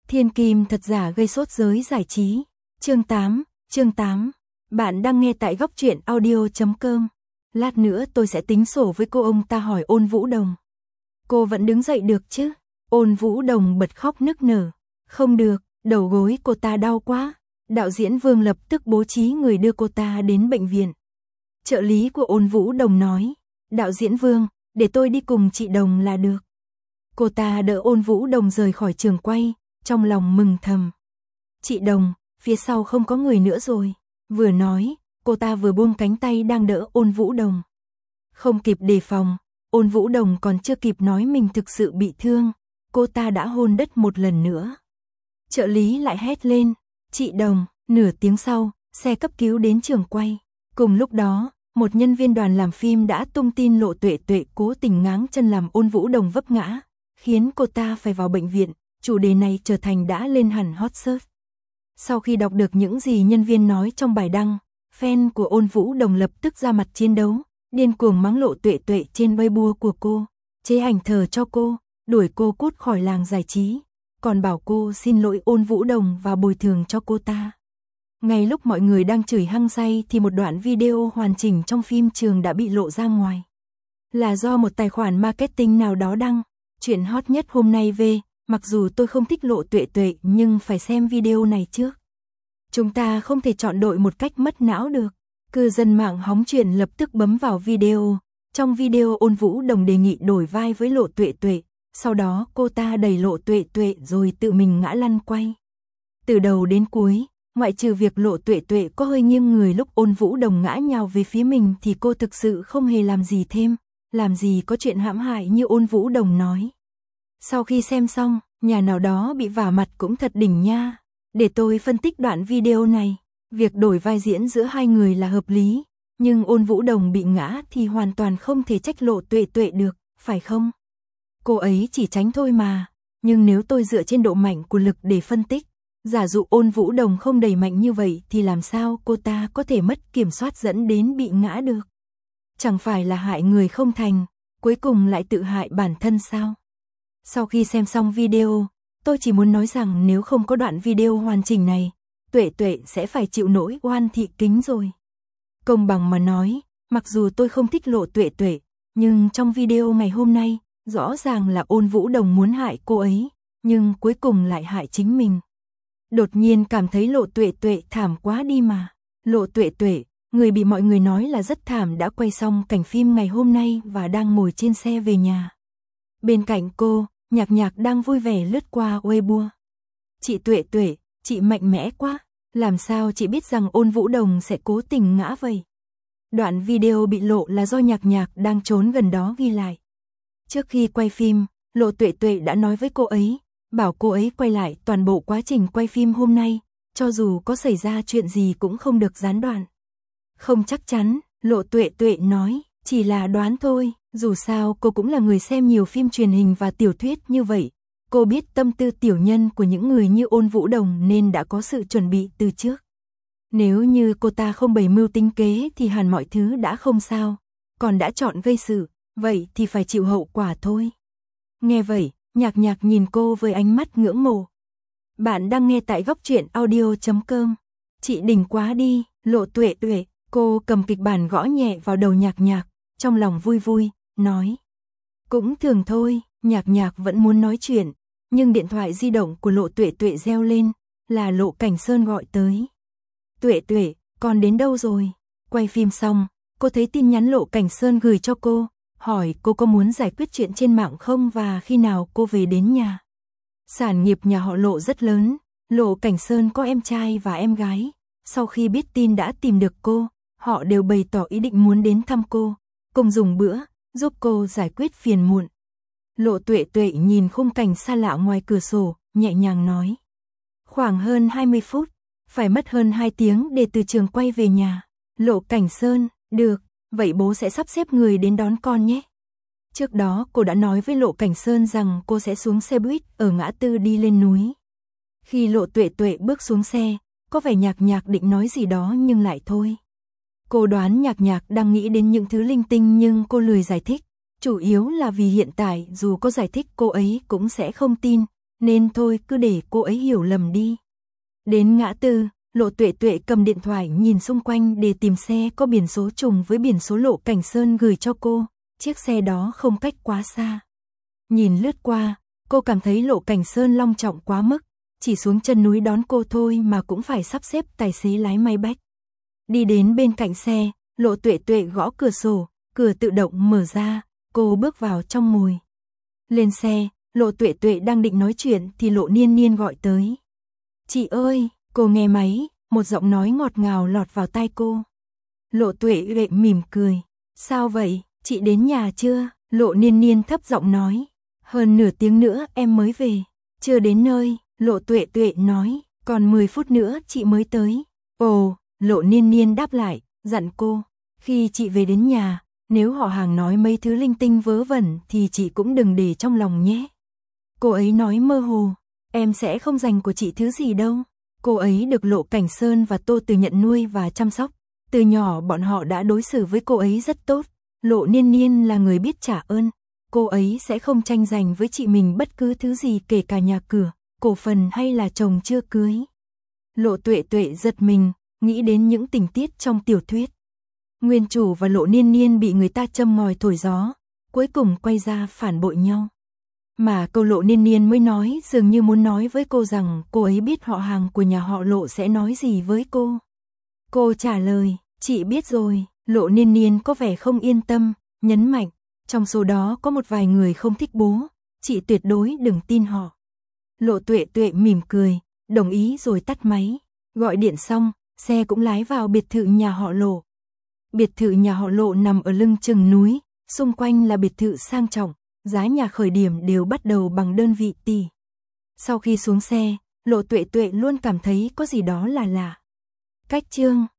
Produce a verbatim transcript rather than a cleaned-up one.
Thiên kim thật giả gây sốt giới giải trí. Chương tám, chương tám. Bạn đang nghe tại góc truyện audio chấm com. Lát nữa tôi sẽ tính sổ với cô, ông ta hỏi Ôn Vũ Đồng. Cô vẫn đứng dậy được chứ? Ôn Vũ Đồng bật khóc nức nở. Không được, đầu gối cô ta đau quá. Đạo diễn Vương lập tức bố trí người đưa cô ta đến bệnh viện. Trợ lý của Ôn Vũ Đồng nói, đạo diễn Vương, để tôi đi cùng chị Đồng là được. Cô ta đỡ Ôn Vũ Đồng rời khỏi trường quay, trong lòng mừng thầm. Chị Đồng, phía sau không có người nữa rồi. Vừa nói, cô ta vừa buông cánh tay đang đỡ Ôn Vũ Đồng. Không kịp đề phòng, Ôn Vũ Đồng còn chưa kịp nói mình thực sự bị thương, cô ta đã hôn đất một lần nữa. Trợ lý lại hét lên, chị Đồng. Nửa tiếng sau, xe cấp cứu đến trường quay. Cùng lúc đó, một nhân viên đoàn làm phim đã tung tin Lộ Tuệ Tuệ cố tình ngáng chân làm Ôn Vũ Đồng vấp ngã, khiến cô ta phải vào bệnh viện. Chủ đề này trở thành đã lên hẳn hot search. Sau khi đọc được những gì nhân viên nói trong bài đăng, fan của Ôn Vũ Đồng lập tức ra mặt chiến đấu, điên cuồng mắng Lộ Tuệ Tuệ trên Weibo của cô, chế ảnh thờ cho cô, đuổi cô cút khỏi làng giải trí, còn bảo cô xin lỗi Ôn Vũ Đồng và bồi thường cho cô ta. Ngay lúc mọi người đang chửi hăng say thì một đoạn video hoàn chỉnh trong phim trường đã bị lộ ra ngoài. Là do một tài khoản marketing nào đó đăng. Chuyện hot nhất hôm nay về, mặc dù tôi không thích Lộ Tuệ Tuệ nhưng phải xem video này trước. Chúng ta không thể chọn đội một cách mất não được. Cư dân mạng hóng chuyện lập tức bấm vào video. Trong video Ôn Vũ Đồng đề nghị đổi vai với Lộ Tuệ Tuệ. Sau đó cô ta đẩy Lộ Tuệ Tuệ rồi tự mình ngã lăn quay. Từ đầu đến cuối, ngoại trừ việc Lộ Tuệ Tuệ có hơi nghiêng người lúc Ôn Vũ Đồng ngã nhào về phía mình thì cô thực sự không hề làm gì thêm, làm gì có chuyện hãm hại như Ôn Vũ Đồng nói. Sau khi xem xong, nhà nào đó bị vả mặt cũng thật đỉnh nha. Để tôi phân tích đoạn video này. Việc đổi vai diễn giữa hai người là hợp lý, nhưng Ôn Vũ Đồng bị ngã thì hoàn toàn không thể trách Lộ Tuệ Tuệ được, phải không? Cô ấy chỉ tránh thôi mà, nhưng nếu tôi dựa trên độ mạnh của lực để phân tích, giả dụ Ôn Vũ Đồng không đẩy mạnh như vậy thì làm sao cô ta có thể mất kiểm soát dẫn đến bị ngã được? Chẳng phải là hại người không thành, cuối cùng lại tự hại bản thân sao? Sau khi xem xong video, tôi chỉ muốn nói rằng nếu không có đoạn video hoàn chỉnh này, Tuệ Tuệ sẽ phải chịu nỗi oan thị kính rồi. Công bằng mà nói, mặc dù tôi không thích Lộ Tuệ Tuệ, nhưng trong video ngày hôm nay, rõ ràng là Ôn Vũ Đồng muốn hại cô ấy, nhưng cuối cùng lại hại chính mình. Đột nhiên cảm thấy Lộ Tuệ Tuệ thảm quá đi mà. Lộ Tuệ Tuệ, người bị mọi người nói là rất thảm đã quay xong cảnh phim ngày hôm nay và đang ngồi trên xe về nhà. Bên cạnh cô, Nhạc Nhạc đang vui vẻ lướt qua Weibo. Chị Tuệ Tuệ, chị mạnh mẽ quá, làm sao chị biết rằng Ôn Vũ Đồng sẽ cố tình ngã vậy? Đoạn video bị lộ là do Nhạc Nhạc đang trốn gần đó ghi lại. Trước khi quay phim, Lộ Tuệ Tuệ đã nói với cô ấy, bảo cô ấy quay lại toàn bộ quá trình quay phim hôm nay, cho dù có xảy ra chuyện gì cũng không được gián đoạn. Không chắc chắn, Lộ Tuệ Tuệ nói, chỉ là đoán thôi, dù sao cô cũng là người xem nhiều phim truyền hình và tiểu thuyết như vậy. Cô biết tâm tư tiểu nhân của những người như Ôn Vũ Đồng nên đã có sự chuẩn bị từ trước. Nếu như cô ta không bày mưu tính kế thì hẳn mọi thứ đã không sao, còn đã chọn gây sự, vậy thì phải chịu hậu quả thôi. Nghe vậy, Nhạc Nhạc nhìn cô với ánh mắt ngưỡng mộ. Bạn đang nghe tại góc truyện audio chấm com. Chị đỉnh quá đi, Lộ Tuệ Tuệ. Cô cầm kịch bản gõ nhẹ vào đầu Nhạc Nhạc, trong lòng vui vui, nói. Cũng thường thôi, Nhạc Nhạc vẫn muốn nói chuyện, nhưng điện thoại di động của Lộ Tuệ Tuệ reo lên, là Lộ Cảnh Sơn gọi tới. Tuệ Tuệ, con đến đâu rồi? Quay phim xong, cô thấy tin nhắn Lộ Cảnh Sơn gửi cho cô, hỏi cô có muốn giải quyết chuyện trên mạng không và khi nào cô về đến nhà. Sản nghiệp nhà họ Lộ rất lớn, Lộ Cảnh Sơn có em trai và em gái, sau khi biết tin đã tìm được cô, họ đều bày tỏ ý định muốn đến thăm cô, cùng dùng bữa, giúp cô giải quyết phiền muộn. Lộ Tuệ Tuệ nhìn khung cảnh xa lạ ngoài cửa sổ, nhẹ nhàng nói. Khoảng hơn hai mươi phút, phải mất hơn hai tiếng để từ trường quay về nhà. Lộ Cảnh Sơn, được, vậy bố sẽ sắp xếp người đến đón con nhé. Trước đó cô đã nói với Lộ Cảnh Sơn rằng cô sẽ xuống xe buýt ở ngã tư đi lên núi. Khi Lộ Tuệ Tuệ bước xuống xe, có vẻ Nhạc Nhạc định nói gì đó nhưng lại thôi. Cô đoán Nhạc Nhạc đang nghĩ đến những thứ linh tinh nhưng cô lười giải thích, chủ yếu là vì hiện tại dù có giải thích cô ấy cũng sẽ không tin, nên thôi cứ để cô ấy hiểu lầm đi. Đến ngã tư, Lộ Tuệ Tuệ cầm điện thoại nhìn xung quanh để tìm xe có biển số trùng với biển số Lộ Cảnh Sơn gửi cho cô, chiếc xe đó không cách quá xa. Nhìn lướt qua, cô cảm thấy Lộ Cảnh Sơn long trọng quá mức, chỉ xuống chân núi đón cô thôi mà cũng phải sắp xếp tài xế lái máy bách. Đi đến bên cạnh xe, Lộ Tuệ Tuệ gõ cửa sổ, cửa tự động mở ra, cô bước vào trong ngồi. Lên xe, Lộ Tuệ Tuệ đang định nói chuyện thì Lộ Niên Niên gọi tới. Chị ơi, cô nghe máy, một giọng nói ngọt ngào lọt vào tai cô. Lộ Tuệ Tuệ mỉm cười. Sao vậy, chị đến nhà chưa? Lộ Niên Niên thấp giọng nói. Hơn nửa tiếng nữa em mới về. Chưa đến nơi, Lộ Tuệ Tuệ nói. Còn mười phút nữa chị mới tới. Ồ, Lộ Niên Niên đáp lại, dặn cô. Khi chị về đến nhà, nếu họ hàng nói mấy thứ linh tinh vớ vẩn thì chị cũng đừng để trong lòng nhé. Cô ấy nói mơ hồ. Em sẽ không dành của chị thứ gì đâu. Cô ấy được Lộ Cảnh Sơn và Tô Từ nhận nuôi và chăm sóc. Từ nhỏ bọn họ đã đối xử với cô ấy rất tốt. Lộ Niên Niên là người biết trả ơn. Cô ấy sẽ không tranh giành với chị mình bất cứ thứ gì, kể cả nhà cửa, cổ phần hay là chồng chưa cưới. Lộ Tuệ Tuệ giật mình, nghĩ đến những tình tiết trong tiểu thuyết. Nguyên chủ và Lộ Niên Niên bị người ta châm ngòi thổi gió, cuối cùng quay ra phản bội nhau. Mà câu Lộ Niên Niên mới nói dường như muốn nói với cô rằng cô ấy biết họ hàng của nhà họ Lộ sẽ nói gì với cô. Cô trả lời, chị biết rồi. Lộ Niên Niên có vẻ không yên tâm, nhấn mạnh, trong số đó có một vài người không thích bố, chị tuyệt đối đừng tin họ. Lộ Tuệ Tuệ mỉm cười, đồng ý rồi tắt máy. Gọi điện xong, xe cũng lái vào biệt thự nhà họ Lộ. Biệt thự nhà họ Lộ nằm ở lưng chừng núi, xung quanh là biệt thự sang trọng, giá nhà khởi điểm đều bắt đầu bằng đơn vị tỷ. Sau khi xuống xe, Lộ Tuệ Tuệ luôn cảm thấy có gì đó là lạ. Cách chương